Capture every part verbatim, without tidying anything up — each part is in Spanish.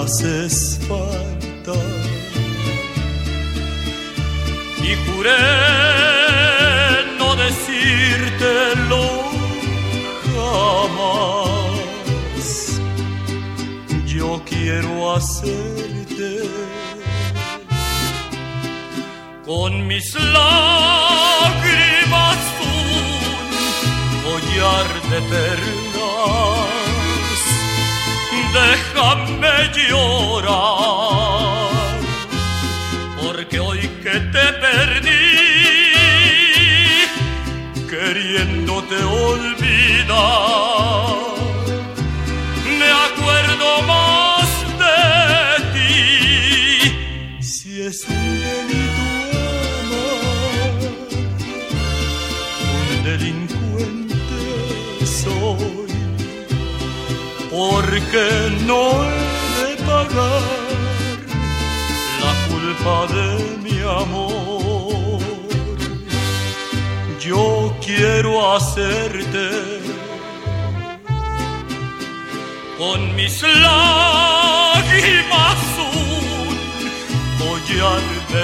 haces falta. Y juré no decírtelo jamás. Yo quiero hacerte con mis lágrimas un collar de perlas. Déjame llorar, porque hoy que te perdí, queriéndote olvidar, me acuerdo más de ti. Si es un delito amar, un delincuente soy, porque no he de pagar la culpa de mi amor. Yo quiero hacerte con mis lágrimas un collar de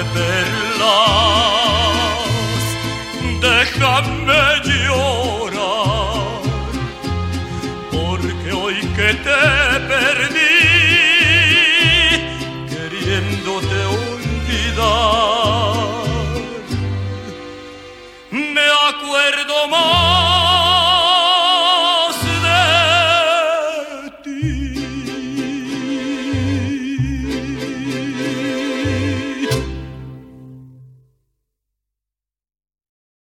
perlas. Déjame llorar, porque hoy que te perdí, queriéndote olvidar, me acuerdo más